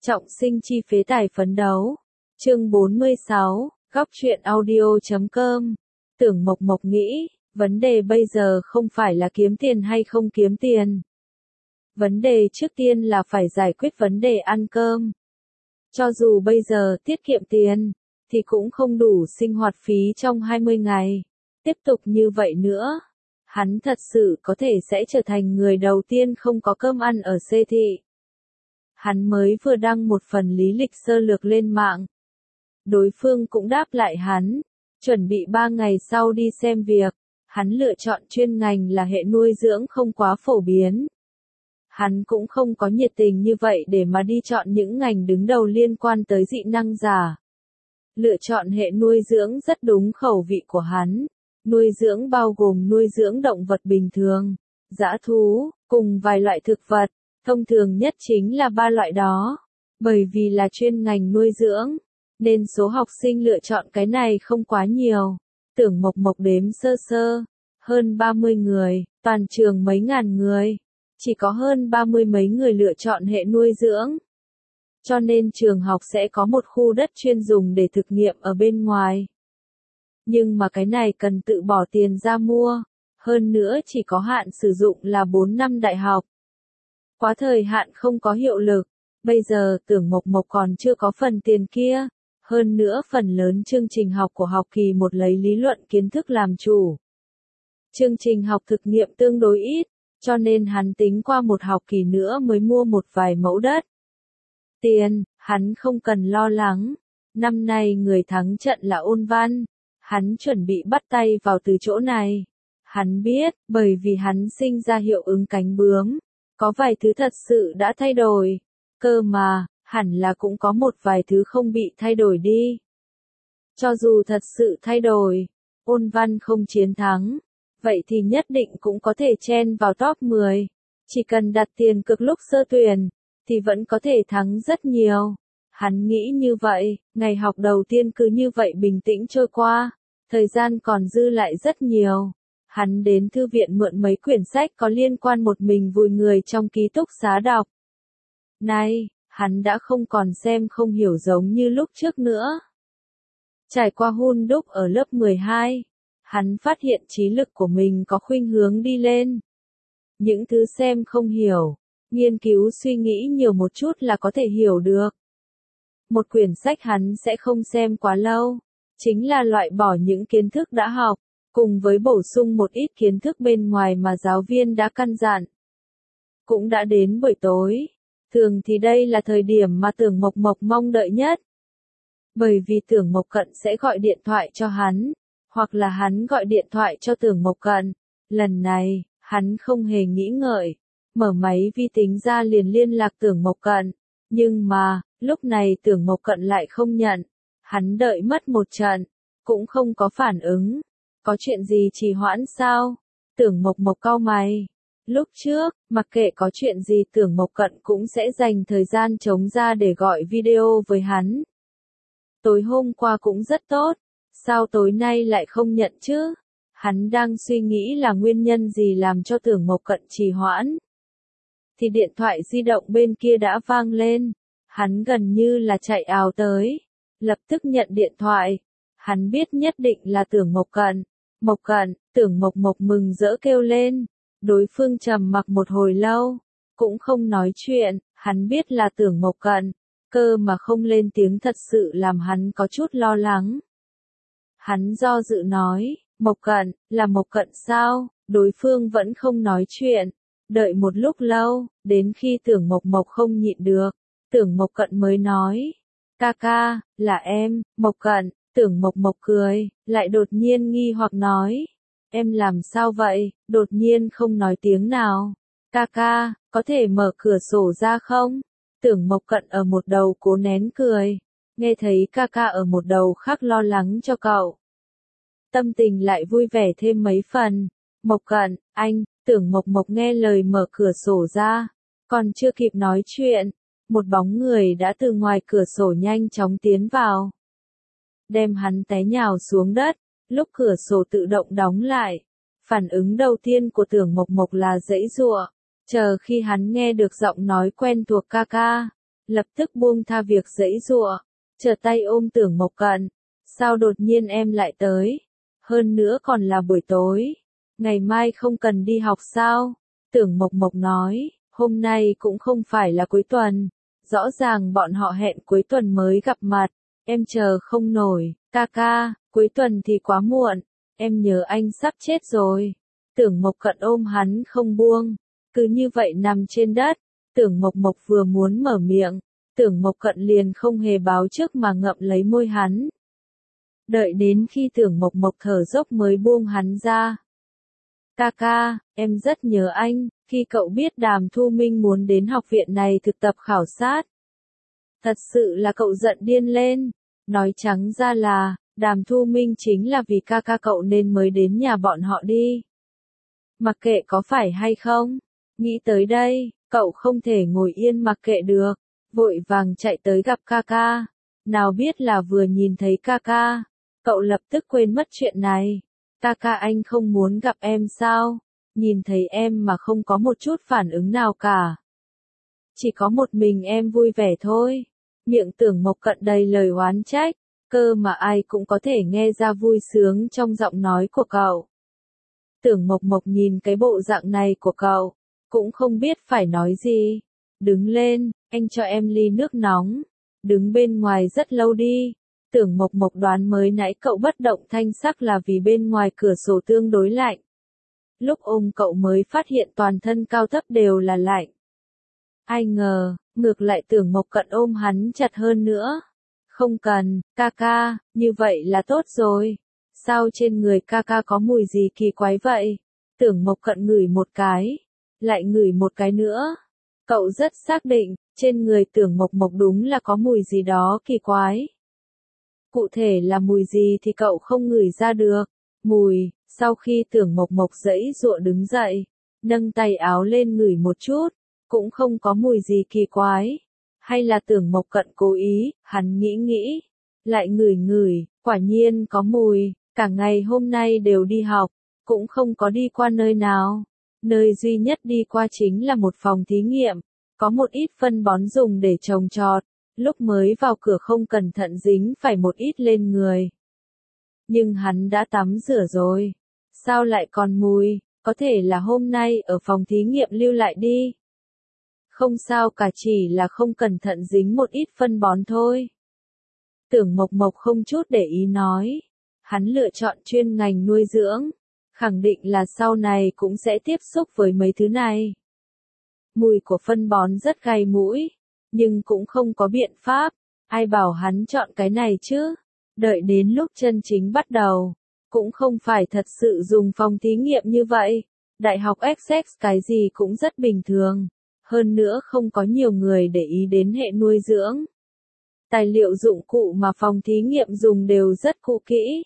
Trọng sinh chi phế tài phấn đấu. Chương 46, góc truyện audio.com. Tưởng Mộc Mộc nghĩ, vấn đề bây giờ không phải là kiếm tiền hay không kiếm tiền. Vấn đề trước tiên là phải giải quyết vấn đề ăn cơm. Cho dù bây giờ tiết kiệm tiền, thì cũng không đủ sinh hoạt phí trong 20 ngày. Tiếp tục như vậy nữa, hắn thật sự có thể sẽ trở thành người đầu tiên không có cơm ăn ở xê thị. Hắn mới vừa đăng một phần lý lịch sơ lược lên mạng. Đối phương cũng đáp lại hắn, chuẩn bị 3 ngày sau đi xem việc. Hắn lựa chọn chuyên ngành là hệ nuôi dưỡng không quá phổ biến. Hắn cũng không có nhiệt tình như vậy để mà đi chọn những ngành đứng đầu liên quan tới dị năng giả. Lựa chọn hệ nuôi dưỡng rất đúng khẩu vị của hắn. Nuôi dưỡng bao gồm nuôi dưỡng động vật bình thường, dã thú, cùng vài loại thực vật. Thông thường nhất chính là 3 loại đó. Bởi vì là chuyên ngành nuôi dưỡng, nên số học sinh lựa chọn cái này không quá nhiều. Tưởng Mộc Mộc đếm sơ sơ, hơn 30 người, toàn trường mấy ngàn người. Chỉ có hơn 30 mấy người lựa chọn hệ nuôi dưỡng. Cho nên trường học sẽ có một khu đất chuyên dùng để thực nghiệm ở bên ngoài. Nhưng mà cái này cần tự bỏ tiền ra mua. Hơn nữa chỉ có hạn sử dụng là 4 năm đại học. Quá thời hạn không có hiệu lực. Bây giờ Tưởng Mộc Mộc còn chưa có phần tiền kia. Hơn nữa phần lớn chương trình học của học kỳ 1 lấy lý luận kiến thức làm chủ. Chương trình học thực nghiệm tương đối ít, cho nên hắn tính qua một học kỳ nữa mới mua một vài mẫu đất. Tiền, hắn không cần lo lắng. Năm nay người thắng trận là Ôn Văn. Hắn chuẩn bị bắt tay vào từ chỗ này. Hắn biết, bởi vì hắn sinh ra hiệu ứng cánh bướm. Có vài thứ thật sự đã thay đổi. Cơ mà, hẳn là cũng có một vài thứ không bị thay đổi đi. Cho dù thật sự thay đổi, Ôn Văn không chiến thắng, vậy thì nhất định cũng có thể chen vào top 10. Chỉ cần đặt tiền cược lúc sơ tuyển, thì vẫn có thể thắng rất nhiều. Hắn nghĩ như vậy, ngày học đầu tiên cứ như vậy bình tĩnh trôi qua, thời gian còn dư lại rất nhiều. Hắn đến thư viện mượn mấy quyển sách có liên quan một mình vùi người trong ký túc xá đọc. Nay, hắn đã không còn xem không hiểu giống như lúc trước nữa. Trải qua hun đúc ở lớp 12, hắn phát hiện trí lực của mình có khuynh hướng đi lên. Những thứ xem không hiểu, nghiên cứu suy nghĩ nhiều một chút là có thể hiểu được. Một quyển sách hắn sẽ không xem quá lâu, chính là loại bỏ những kiến thức đã học, cùng với bổ sung một ít kiến thức bên ngoài mà giáo viên đã căn dặn. Cũng đã đến buổi tối, thường thì đây là thời điểm mà Tưởng Mộc Mộc mong đợi nhất. Bởi vì Tưởng Mộc Cận sẽ gọi điện thoại cho hắn, hoặc là hắn gọi điện thoại cho Tưởng Mộc Cận. Lần này, hắn không hề nghĩ ngợi, mở máy vi tính ra liền liên lạc Tưởng Mộc Cận. Nhưng mà, lúc này Tưởng Mộc Cận lại không nhận. Hắn đợi mất một trận, cũng không có phản ứng. Có chuyện gì trì hoãn sao? Tưởng Mộc Mộc cau mày. Lúc trước, mặc kệ có chuyện gì Tưởng Mộc Cận cũng sẽ dành thời gian trống ra để gọi video với hắn. Tối hôm qua cũng rất tốt, sao tối nay lại không nhận chứ? Hắn đang suy nghĩ là nguyên nhân gì làm cho Tưởng Mộc Cận trì hoãn. Thì điện thoại di động bên kia đã vang lên, hắn gần như là chạy ào tới, lập tức nhận điện thoại. Hắn biết nhất định là Tưởng Mộc Cận. Mộc Cận, Tưởng Mộc Mộc mừng rỡ kêu lên. Đối phương trầm mặc một hồi lâu, cũng không nói chuyện, hắn biết là Tưởng Mộc Cận, cơ mà không lên tiếng thật sự làm hắn có chút lo lắng. Hắn do dự nói, Mộc Cận, là Mộc Cận sao? Đối phương vẫn không nói chuyện, đợi một lúc lâu, đến khi Tưởng Mộc Mộc không nhịn được, Tưởng Mộc Cận mới nói, ca ca, là em. Mộc Cận. Tưởng Mộc Mộc cười, lại đột nhiên nghi hoặc nói, em làm sao vậy, đột nhiên không nói tiếng nào. Ca ca, có thể mở cửa sổ ra không? Tưởng Mộc Cận ở một đầu cố nén cười, nghe thấy ca ca ở một đầu khác lo lắng cho cậu. Tâm tình lại vui vẻ thêm mấy phần. Mộc Cận, anh. Tưởng Mộc Mộc nghe lời mở cửa sổ ra, còn chưa kịp nói chuyện, một bóng người đã từ ngoài cửa sổ nhanh chóng tiến vào. Đem hắn té nhào xuống đất, lúc cửa sổ tự động đóng lại. Phản ứng đầu tiên của Tưởng Mộc Mộc là giãy giụa, chờ khi hắn nghe được giọng nói quen thuộc ca ca, lập tức buông tha việc giãy giụa, trở tay ôm Tưởng Mộc Cận. Sao đột nhiên em lại tới? Hơn nữa còn là buổi tối. Ngày mai không cần đi học sao? Tưởng Mộc Mộc nói, hôm nay cũng không phải là cuối tuần. Rõ ràng bọn họ hẹn cuối tuần mới gặp mặt. Em chờ không nổi, ca ca, cuối tuần thì quá muộn. Em nhớ anh sắp chết rồi. Tưởng Mộc Cận ôm hắn không buông. Cứ như vậy nằm trên đất. Tưởng Mộc Mộc vừa muốn mở miệng. Tưởng Mộc Cận liền không hề báo trước mà ngậm lấy môi hắn. Đợi đến khi Tưởng Mộc Mộc thở dốc mới buông hắn ra. Ca ca, em rất nhớ anh, khi cậu biết Đàm Thu Minh muốn đến học viện này thực tập khảo sát. Thật sự là cậu giận điên lên. Nói trắng ra là, Đàm Thu Minh chính là vì ca ca cậu nên mới đến nhà bọn họ đi. Mặc kệ có phải hay không, nghĩ tới đây, cậu không thể ngồi yên mặc kệ được, vội vàng chạy tới gặp ca ca. Nào biết là vừa nhìn thấy ca ca, cậu lập tức quên mất chuyện này. Ca ca anh không muốn gặp em sao? Nhìn thấy em mà không có một chút phản ứng nào cả. Chỉ có một mình em vui vẻ thôi. Miệng Tưởng Mộc Cận đầy lời oán trách, cơ mà ai cũng có thể nghe ra vui sướng trong giọng nói của cậu. Tưởng Mộc Mộc nhìn cái bộ dạng này của cậu, cũng không biết phải nói gì. Đứng lên, anh cho em ly nước nóng. Đứng bên ngoài rất lâu đi. Tưởng Mộc Mộc đoán mới nãy cậu bất động thanh sắc là vì bên ngoài cửa sổ tương đối lạnh. Lúc ôm cậu mới phát hiện toàn thân cao thấp đều là lạnh. Ai ngờ, ngược lại Tưởng Mộc Cận ôm hắn chặt hơn nữa. Không cần, ca ca, như vậy là tốt rồi. Sao trên người ca ca có mùi gì kỳ quái vậy? Tưởng Mộc Cận ngửi một cái, lại ngửi một cái nữa. Cậu rất xác định, trên người Tưởng Mộc Mộc đúng là có mùi gì đó kỳ quái. Cụ thể là mùi gì thì cậu không ngửi ra được. Mùi, sau khi Tưởng Mộc Mộc giãy giụa đứng dậy, nâng tay áo lên ngửi một chút, cũng không có mùi gì kỳ quái. Hay là Tưởng Mộc Cận cố ý, hắn nghĩ, lại ngửi ngửi, quả nhiên có mùi, cả ngày hôm nay đều đi học, cũng không có đi qua nơi nào. Nơi duy nhất đi qua chính là một phòng thí nghiệm, có một ít phân bón dùng để trồng trọt, lúc mới vào cửa không cẩn thận dính phải một ít lên người. Nhưng hắn đã tắm rửa rồi, sao lại còn mùi, có thể là hôm nay ở phòng thí nghiệm lưu lại đi. Không sao cả, chỉ là không cẩn thận dính một ít phân bón thôi. Tưởng Mộc Mộc không chút để ý nói, hắn lựa chọn chuyên ngành nuôi dưỡng, khẳng định là sau này cũng sẽ tiếp xúc với mấy thứ này. Mùi của phân bón rất gai mũi, nhưng cũng không có biện pháp, ai bảo hắn chọn cái này chứ. Đợi đến lúc chân chính bắt đầu, cũng không phải thật sự dùng phòng thí nghiệm như vậy. Đại học Essex cái gì cũng rất bình thường, hơn nữa không có nhiều người để ý đến hệ nuôi dưỡng. Tài liệu dụng cụ mà phòng thí nghiệm dùng đều rất cũ kỹ.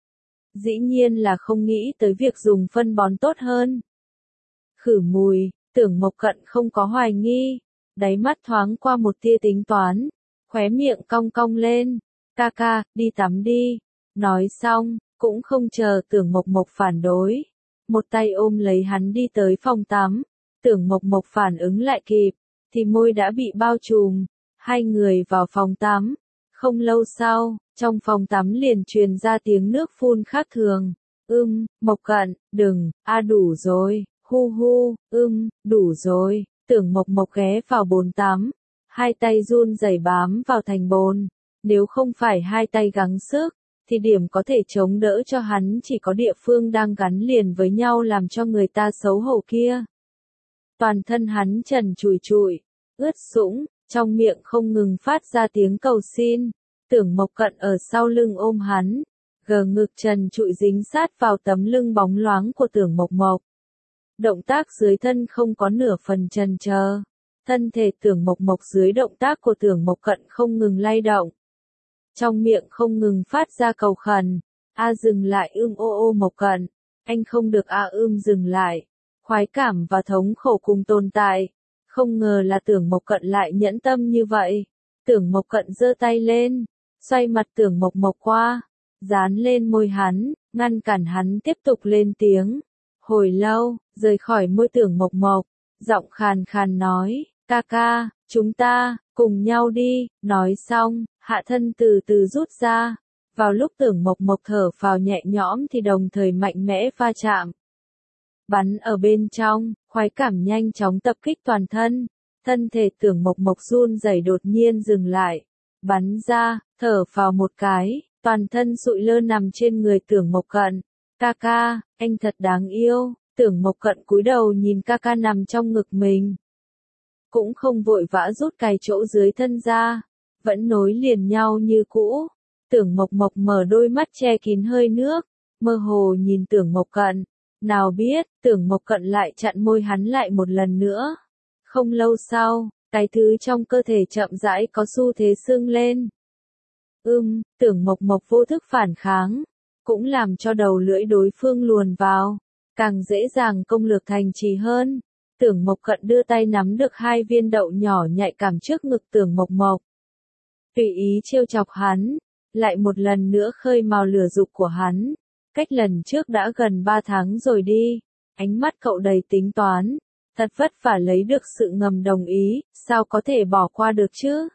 Dĩ nhiên là không nghĩ tới việc dùng phân bón tốt hơn. Khử mùi, Tưởng Mộc Cận không có hoài nghi, đáy mắt thoáng qua một tia tính toán, khóe miệng cong cong lên, ca ca, đi tắm đi. Nói xong, cũng không chờ Tưởng Mộc Mộc phản đối, một tay ôm lấy hắn đi tới phòng tắm. Tưởng Mộc Mộc phản ứng lại kịp, thì môi đã bị bao trùm. Hai người vào phòng tắm. Không lâu sau, trong phòng tắm liền truyền ra tiếng nước phun khác thường. Mộc Cận, đừng, đủ rồi, hu hu, đủ rồi. Tưởng Mộc Mộc ghé vào bồn tắm, hai tay run rẩy bám vào thành bồn. Nếu không phải hai tay gắng sức, thì điểm có thể chống đỡ cho hắn chỉ có địa phương đang gắn liền với nhau làm cho người ta xấu hổ kia. Toàn thân hắn trần trụi trụi, ướt sũng, trong miệng không ngừng phát ra tiếng cầu xin. Tưởng Mộc Cận ở sau lưng ôm hắn, gờ ngực trần trụi dính sát vào tấm lưng bóng loáng của Tưởng Mộc Mộc. Động tác dưới thân không có nửa phần chần chờ. Thân thể Tưởng Mộc Mộc dưới động tác của Tưởng Mộc Cận không ngừng lay động. Trong miệng không ngừng phát ra cầu khẩn. Dừng lại ô Mộc Cận. Anh không được dừng lại. Khoái cảm và thống khổ cùng tồn tại. Không ngờ là Tưởng Mộc Cận lại nhẫn tâm như vậy. Tưởng Mộc Cận giơ tay lên, xoay mặt Tưởng Mộc Mộc qua, dán lên môi hắn, ngăn cản hắn tiếp tục lên tiếng. Hồi lâu, rời khỏi môi Tưởng Mộc Mộc, giọng khàn khàn nói, ca ca, chúng ta, cùng nhau đi, nói xong, hạ thân từ từ rút ra. Vào lúc Tưởng Mộc Mộc thở phào nhẹ nhõm thì đồng thời mạnh mẽ va chạm. Bắn ở bên trong, khoái cảm nhanh chóng tập kích toàn thân. Thân thể Tưởng Mộc Mộc run rẩy đột nhiên dừng lại. Bắn ra, thở phào một cái, toàn thân sụi lơ nằm trên người Tưởng Mộc Cận. Ca ca, anh thật đáng yêu. Tưởng Mộc Cận cúi đầu nhìn ca ca nằm trong ngực mình. Cũng không vội vã rút cái chỗ dưới thân ra. Vẫn nối liền nhau như cũ. Tưởng Mộc Mộc mở đôi mắt che kín hơi nước. Mơ hồ nhìn Tưởng Mộc Cận. Nào biết, Tưởng Mộc Cận lại chặn môi hắn lại một lần nữa. Không lâu sau, cái thứ trong cơ thể chậm rãi có xu thế sưng lên. Tưởng Mộc Mộc vô thức phản kháng. Cũng làm cho đầu lưỡi đối phương luồn vào. Càng dễ dàng công lược thành trì hơn. Tưởng Mộc Cận đưa tay nắm được 2 viên đậu nhỏ nhạy cảm trước ngực Tưởng Mộc Mộc. Tùy ý trêu chọc hắn. Lại một lần nữa khơi mào lửa dục của hắn. Cách lần trước đã gần 3 tháng rồi đi. Ánh mắt cậu đầy tính toán. Thật vất vả lấy được sự ngầm đồng ý, sao có thể bỏ qua được chứ?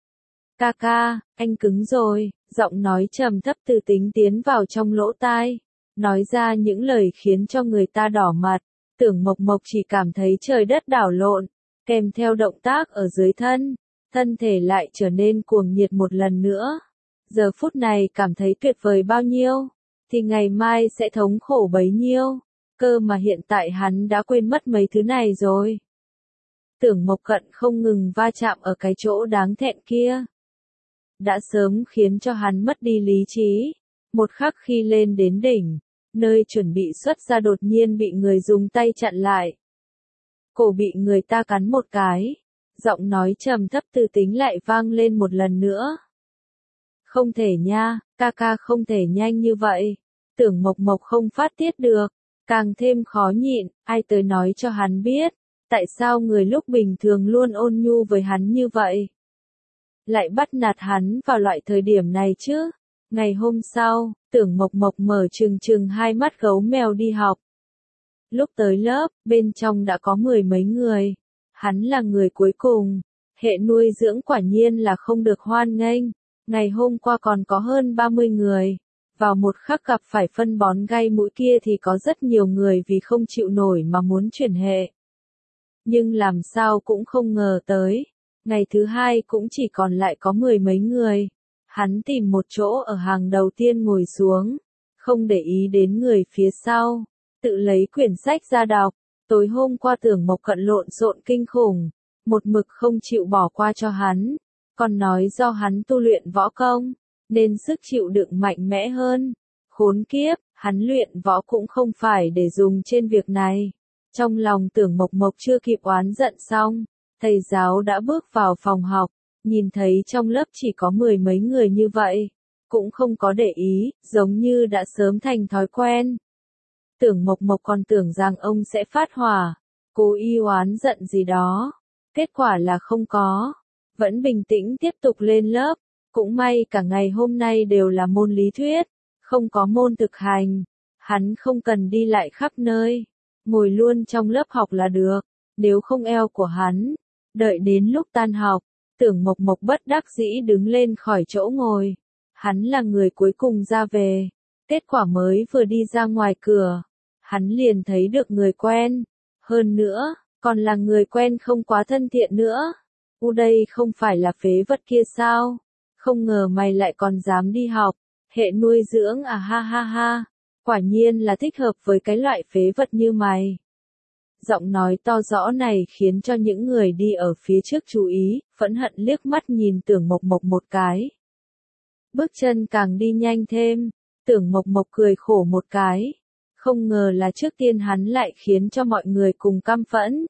Ca ca, anh cứng rồi, giọng nói trầm thấp từ tính tiến vào trong lỗ tai. Nói ra những lời khiến cho người ta đỏ mặt. Tưởng Mộc Mộc chỉ cảm thấy trời đất đảo lộn, kèm theo động tác ở dưới thân. Thân thể lại trở nên cuồng nhiệt một lần nữa. Giờ phút này cảm thấy tuyệt vời bao nhiêu, thì ngày mai sẽ thống khổ bấy nhiêu. Cơ mà hiện tại hắn đã quên mất mấy thứ này rồi. Tưởng Mộc Cận không ngừng va chạm ở cái chỗ đáng thẹn kia. Đã sớm khiến cho hắn mất đi lý trí. Một khắc khi lên đến đỉnh, nơi chuẩn bị xuất ra đột nhiên bị người dùng tay chặn lại. Cổ bị người ta cắn một cái. Giọng nói trầm thấp từ tính lại vang lên một lần nữa. Không thể nha, ca ca không thể nhanh như vậy. Tưởng Mộc Mộc không phát tiết được. Càng thêm khó nhịn, ai tới nói cho hắn biết. Tại sao người lúc bình thường luôn ôn nhu với hắn như vậy? Lại bắt nạt hắn vào loại thời điểm này chứ? Ngày hôm sau, Tưởng Mộc Mộc mở trừng 2 mắt gấu mèo đi học. Lúc tới lớp, bên trong đã có 10 mấy người. Hắn là người cuối cùng. Hệ nuôi dưỡng quả nhiên là không được hoan nghênh. Ngày hôm qua còn có hơn 30 người. Vào một khắc gặp phải phân bón gai mũi kia thì có rất nhiều người vì không chịu nổi mà muốn chuyển hệ. Nhưng làm sao cũng không ngờ tới. Ngày thứ 2 cũng chỉ còn lại có 10 mấy người. Hắn tìm một chỗ ở hàng đầu tiên ngồi xuống. Không để ý đến người phía sau. Tự lấy quyển sách ra đọc. Tối hôm qua Tưởng Mộc Cận lộn xộn kinh khủng. Một mực không chịu bỏ qua cho hắn. Còn nói do hắn tu luyện võ công. Nên sức chịu đựng mạnh mẽ hơn. Khốn kiếp, hắn luyện võ cũng không phải để dùng trên việc này. Trong lòng Tưởng Mộc Mộc chưa kịp oán giận xong, thầy giáo đã bước vào phòng học, nhìn thấy trong lớp chỉ có 10 mấy người như vậy. Cũng không có để ý, giống như đã sớm thành thói quen. Tưởng Mộc Mộc còn tưởng rằng ông sẽ phát hỏa, cố ý oán giận gì đó. Kết quả là không có. Vẫn bình tĩnh tiếp tục lên lớp. Cũng may cả ngày hôm nay đều là môn lý thuyết, không có môn thực hành. Hắn không cần đi lại khắp nơi, ngồi luôn trong lớp học là được, nếu không eo của hắn. Đợi đến lúc tan học, Tưởng Mộc Mộc bất đắc dĩ đứng lên khỏi chỗ ngồi. Hắn là người cuối cùng ra về. Kết quả mới vừa đi ra ngoài cửa, hắn liền thấy được người quen. Hơn nữa, còn là người quen không quá thân thiện nữa. Đây không phải là phế vật kia sao? Không ngờ mày lại còn dám đi học. Hệ nuôi dưỡng à ha ha ha. Quả nhiên là thích hợp với cái loại phế vật như mày. Giọng nói to rõ này khiến cho những người đi ở phía trước chú ý, phẫn hận liếc mắt nhìn Tưởng Mộc Mộc một cái. Bước chân càng đi nhanh thêm, Tưởng Mộc Mộc cười khổ một cái. Không ngờ là trước tiên hắn lại khiến cho mọi người cùng căm phẫn.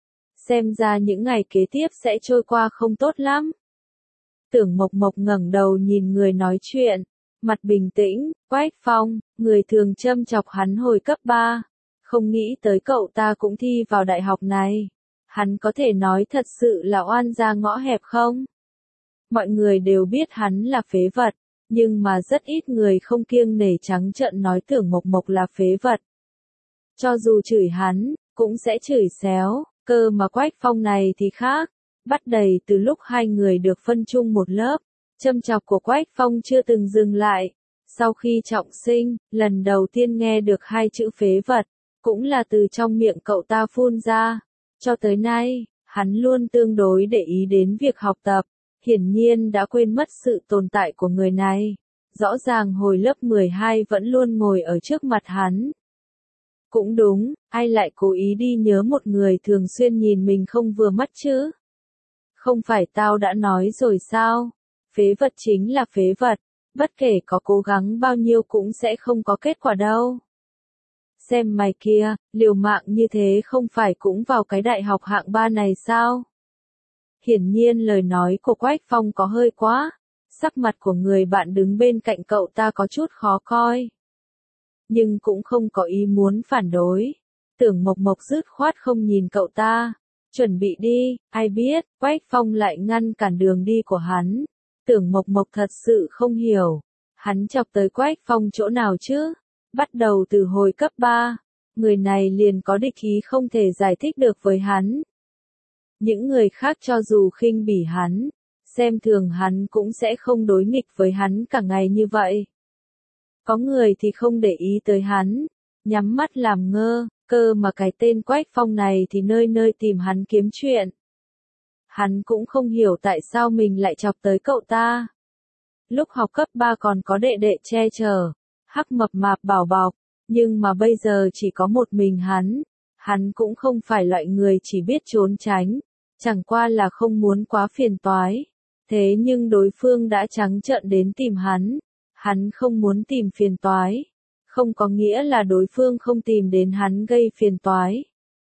Xem ra những ngày kế tiếp sẽ trôi qua không tốt lắm. Tưởng Mộc Mộc ngẩng đầu nhìn người nói chuyện, mặt bình tĩnh. Quách Phong, người thường châm chọc hắn hồi cấp 3. Không nghĩ tới cậu ta cũng thi vào đại học này. Hắn có thể nói thật sự là oan gia ngõ hẹp không? Mọi người đều biết hắn là phế vật, nhưng mà rất ít người không kiêng nể trắng trợn nói Tưởng Mộc Mộc là phế vật. Cho dù chửi hắn, cũng sẽ chửi xéo, cơ mà Quách Phong này thì khác. bắt đầy từ lúc hai người được phân chung một lớp. Châm chọc của Quách Phong chưa từng dừng lại. Sau khi trọng sinh, lần đầu tiên nghe được hai chữ phế vật, cũng là từ trong miệng cậu ta phun ra. Cho tới nay, hắn luôn tương đối để ý đến việc học tập, hiển nhiên đã quên mất sự tồn tại của người này. Rõ ràng hồi lớp 12 vẫn luôn ngồi ở trước mặt hắn. Cũng đúng, ai lại cố ý đi nhớ một người thường xuyên nhìn mình không vừa mắt chứ? Không phải tao đã nói rồi sao? Phế vật chính là phế vật, bất kể có cố gắng bao nhiêu cũng sẽ không có kết quả đâu. Xem mày kia, liều mạng như thế không phải cũng vào cái đại học hạng 3 này sao? Hiển nhiên lời nói của Quách Phong có hơi quá, sắc mặt của người bạn đứng bên cạnh cậu ta có chút khó coi. Nhưng cũng không có ý muốn phản đối. Tưởng Mộc Mộc dứt khoát không nhìn cậu ta. Chuẩn bị đi, ai biết, Quách Phong lại ngăn cản đường đi của hắn. Tưởng Mộc Mộc thật sự không hiểu. Hắn chọc tới Quách Phong chỗ nào chứ? Bắt đầu từ hồi cấp 3, người này liền có địch ý không thể giải thích được với hắn. Những người khác cho dù khinh bỉ hắn, xem thường hắn cũng sẽ không đối nghịch với hắn cả ngày như vậy. Có người thì không để ý tới hắn, nhắm mắt làm ngơ, cơ mà cái tên Quách Phong này thì nơi nơi tìm hắn kiếm chuyện. Hắn cũng không hiểu tại sao mình lại chọc tới cậu ta. Lúc học cấp 3 còn có đệ đệ che chở, hắc mập mạp bảo bọc, nhưng mà bây giờ chỉ có một mình hắn cũng không phải loại người chỉ biết trốn tránh, chẳng qua là không muốn quá phiền toái. Thế nhưng đối phương đã trắng trợn đến tìm hắn không muốn tìm phiền toái, không có nghĩa là đối phương không tìm đến hắn gây phiền toái.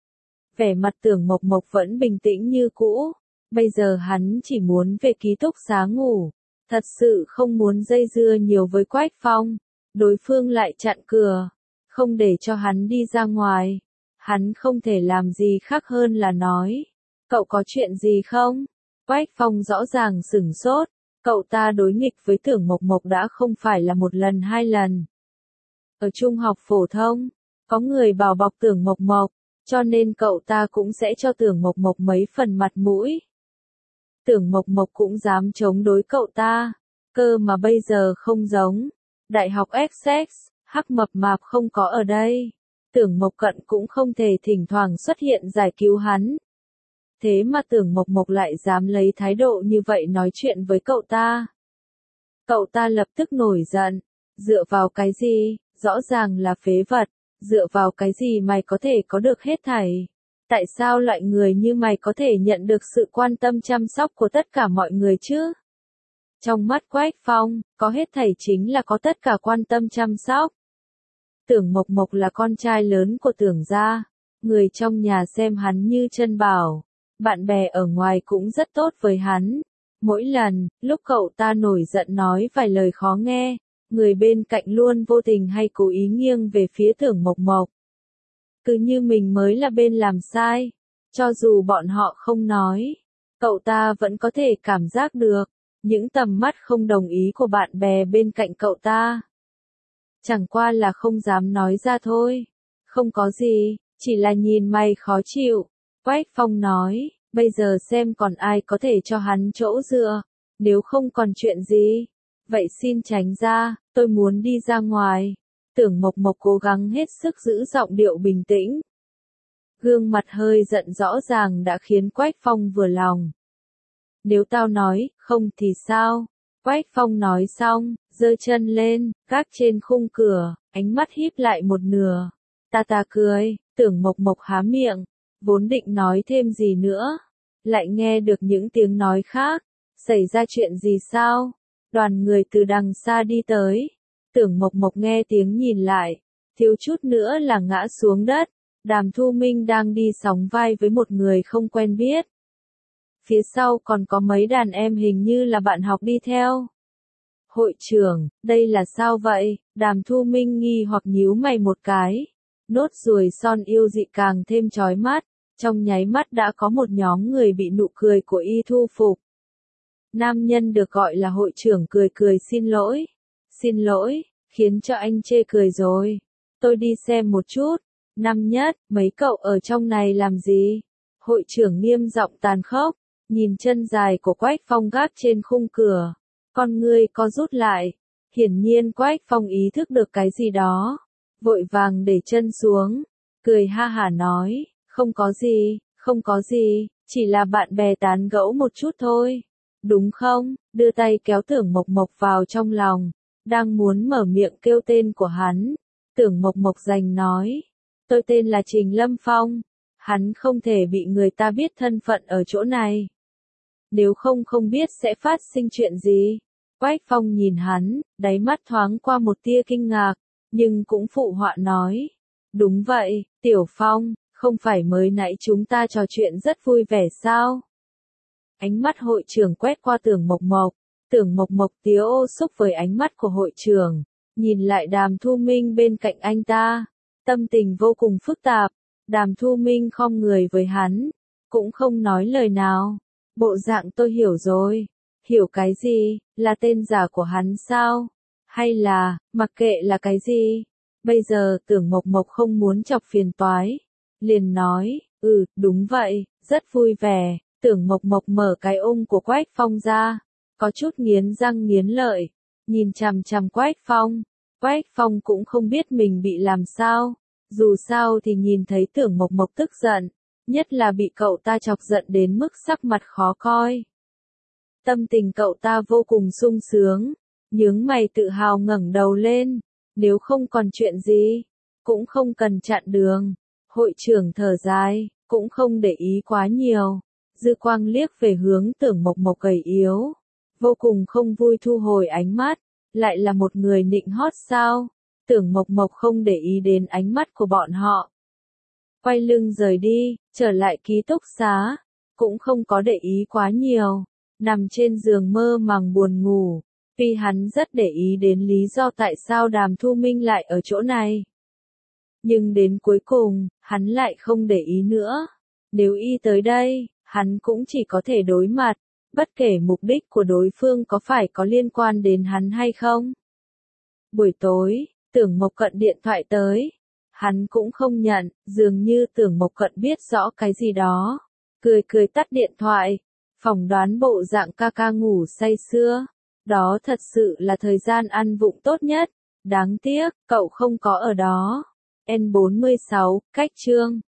Vẻ mặt Tưởng Mộc Mộc vẫn bình tĩnh như cũ, bây giờ hắn chỉ muốn về ký túc xá ngủ, thật sự không muốn dây dưa nhiều với Quách Phong. Đối phương lại chặn cửa, không để cho hắn đi ra ngoài. Hắn không thể làm gì khác hơn là nói, cậu có chuyện gì không? Quách Phong rõ ràng sửng sốt, cậu ta đối nghịch với Tưởng Mộc Mộc đã không phải là một lần hai lần. Ở trung học phổ thông, có người bảo bọc Tưởng Mộc Mộc, cho nên cậu ta cũng sẽ cho Tưởng Mộc Mộc mấy phần mặt mũi. Tưởng Mộc Mộc cũng dám chống đối cậu ta, cơ mà bây giờ không giống. Đại học Essex, hắc mập mạp không có ở đây. Tưởng Mộc Cận cũng không thể thỉnh thoảng xuất hiện giải cứu hắn. Thế mà Tưởng Mộc Mộc lại dám lấy thái độ như vậy nói chuyện với cậu ta. Cậu ta lập tức nổi giận. Dựa vào cái gì? Rõ ràng là phế vật. Dựa vào cái gì mày có thể có được hết thảy? Tại sao loại người như mày có thể nhận được sự quan tâm chăm sóc của tất cả mọi người chứ? Trong mắt Quách Phong, có hết thảy chính là có tất cả quan tâm chăm sóc. Tưởng Mộc Mộc là con trai lớn của Tưởng gia, người trong nhà xem hắn như chân bảo, bạn bè ở ngoài cũng rất tốt với hắn. Mỗi lần, lúc cậu ta nổi giận nói vài lời khó nghe, người bên cạnh luôn vô tình hay cố ý nghiêng về phía Tưởng Mộc Mộc. Cứ như mình mới là bên làm sai, cho dù bọn họ không nói, cậu ta vẫn có thể cảm giác được những tầm mắt không đồng ý của bạn bè bên cạnh cậu ta. Chẳng qua là không dám nói ra thôi. Không có gì, chỉ là nhìn mày khó chịu. Quách Phong nói, bây giờ xem còn ai có thể cho hắn chỗ dựa. Nếu không còn chuyện gì, vậy xin tránh ra, tôi muốn đi ra ngoài. Tưởng Mộc Mộc cố gắng hết sức giữ giọng điệu bình tĩnh. Gương mặt hơi giận rõ ràng đã khiến Quách Phong vừa lòng. Nếu tao nói, không thì sao? Quách Phong nói xong, giơ chân lên, gác trên khung cửa, ánh mắt híp lại một nửa. Ta cười, Tưởng Mộc Mộc há miệng, vốn định nói thêm gì nữa. Lại nghe được những tiếng nói khác. Xảy ra chuyện gì sao? Đoàn người từ đằng xa đi tới. Tưởng Mộc Mộc nghe tiếng nhìn lại, thiếu chút nữa là ngã xuống đất. Đàm Thu Minh đang đi sóng vai với một người không quen biết. Phía sau còn có mấy đàn em hình như là bạn học đi theo. Hội trưởng, đây là sao vậy? Đàm Thu Minh nghi hoặc nhíu mày một cái. Nốt ruồi son yêu dị càng thêm chói mắt. Trong nháy mắt đã có một nhóm người bị nụ cười của y thu phục. Nam nhân được gọi là hội trưởng cười cười xin lỗi. Xin lỗi, khiến cho anh chê cười rồi. Tôi đi xem một chút. Năm Nhất, mấy cậu ở trong này làm gì? Hội trưởng nghiêm giọng tàn khốc. nhìn chân dài của Quách Phong gác trên khung cửa, con ngươi co rút lại, hiển nhiên Quách Phong ý thức được cái gì đó, vội vàng để chân xuống, cười ha hả nói, không có gì, không có gì, chỉ là bạn bè tán gẫu một chút thôi, đúng không, đưa tay kéo Tưởng Mộc Mộc vào trong lòng, đang muốn mở miệng kêu tên của hắn, Tưởng Mộc Mộc giành nói, tôi tên là Trình Lâm Phong, hắn không thể bị người ta biết thân phận ở chỗ này. Nếu không biết sẽ phát sinh chuyện gì. Quách Phong nhìn hắn, đáy mắt thoáng qua một tia kinh ngạc, nhưng cũng phụ họa nói. Đúng vậy, Tiểu Phong, không phải mới nãy chúng ta trò chuyện rất vui vẻ sao? Ánh mắt hội trưởng quét qua Tưởng Mộc Mộc tía ô xúc với ánh mắt của hội trưởng, nhìn lại Đàm Thu Minh bên cạnh anh ta, tâm tình vô cùng phức tạp, Đàm Thu Minh khom người với hắn, cũng không nói lời nào, bộ dạng tôi hiểu rồi, hiểu cái gì, là tên giả của hắn sao, hay là, mặc kệ là cái gì, bây giờ Tưởng Mộc Mộc không muốn chọc phiền toái, liền nói, đúng vậy, rất vui vẻ, Tưởng Mộc Mộc mở cái ôm của Quách Phong ra, có chút nghiến răng nghiến lợi, nhìn chằm chằm Quách Phong cũng không biết mình bị làm sao, dù sao thì nhìn thấy Tưởng Mộc Mộc tức giận, nhất là bị cậu ta chọc giận đến mức sắc mặt khó coi. Tâm tình cậu ta vô cùng sung sướng, nhướng mày tự hào ngẩng đầu lên, nếu không còn chuyện gì, cũng không cần chặn đường. Hội trưởng thở dài, cũng không để ý quá nhiều, dư quang liếc về hướng Tưởng Mộc Mộc gầy yếu, vô cùng không vui thu hồi ánh mắt, lại là một người nịnh hót sao? Tưởng Mộc Mộc không để ý đến ánh mắt của bọn họ. Quay lưng rời đi, trở lại ký túc xá, cũng không có để ý quá nhiều, nằm trên giường mơ màng buồn ngủ, vì hắn rất để ý đến lý do tại sao Đàm Thu Minh lại ở chỗ này. Nhưng đến cuối cùng, hắn lại không để ý nữa. Nếu y tới đây, hắn cũng chỉ có thể đối mặt, bất kể mục đích của đối phương có phải có liên quan đến hắn hay không. Buổi tối, Tưởng Mộc Cận điện thoại tới. Hắn cũng không nhận, dường như Tưởng Mộc Cận biết rõ cái gì đó. Cười tắt điện thoại, phỏng đoán bộ dạng ca ca ngủ say sưa. Đó thật sự là thời gian ăn vụng tốt nhất. Đáng tiếc, cậu không có ở đó. N46, cách chương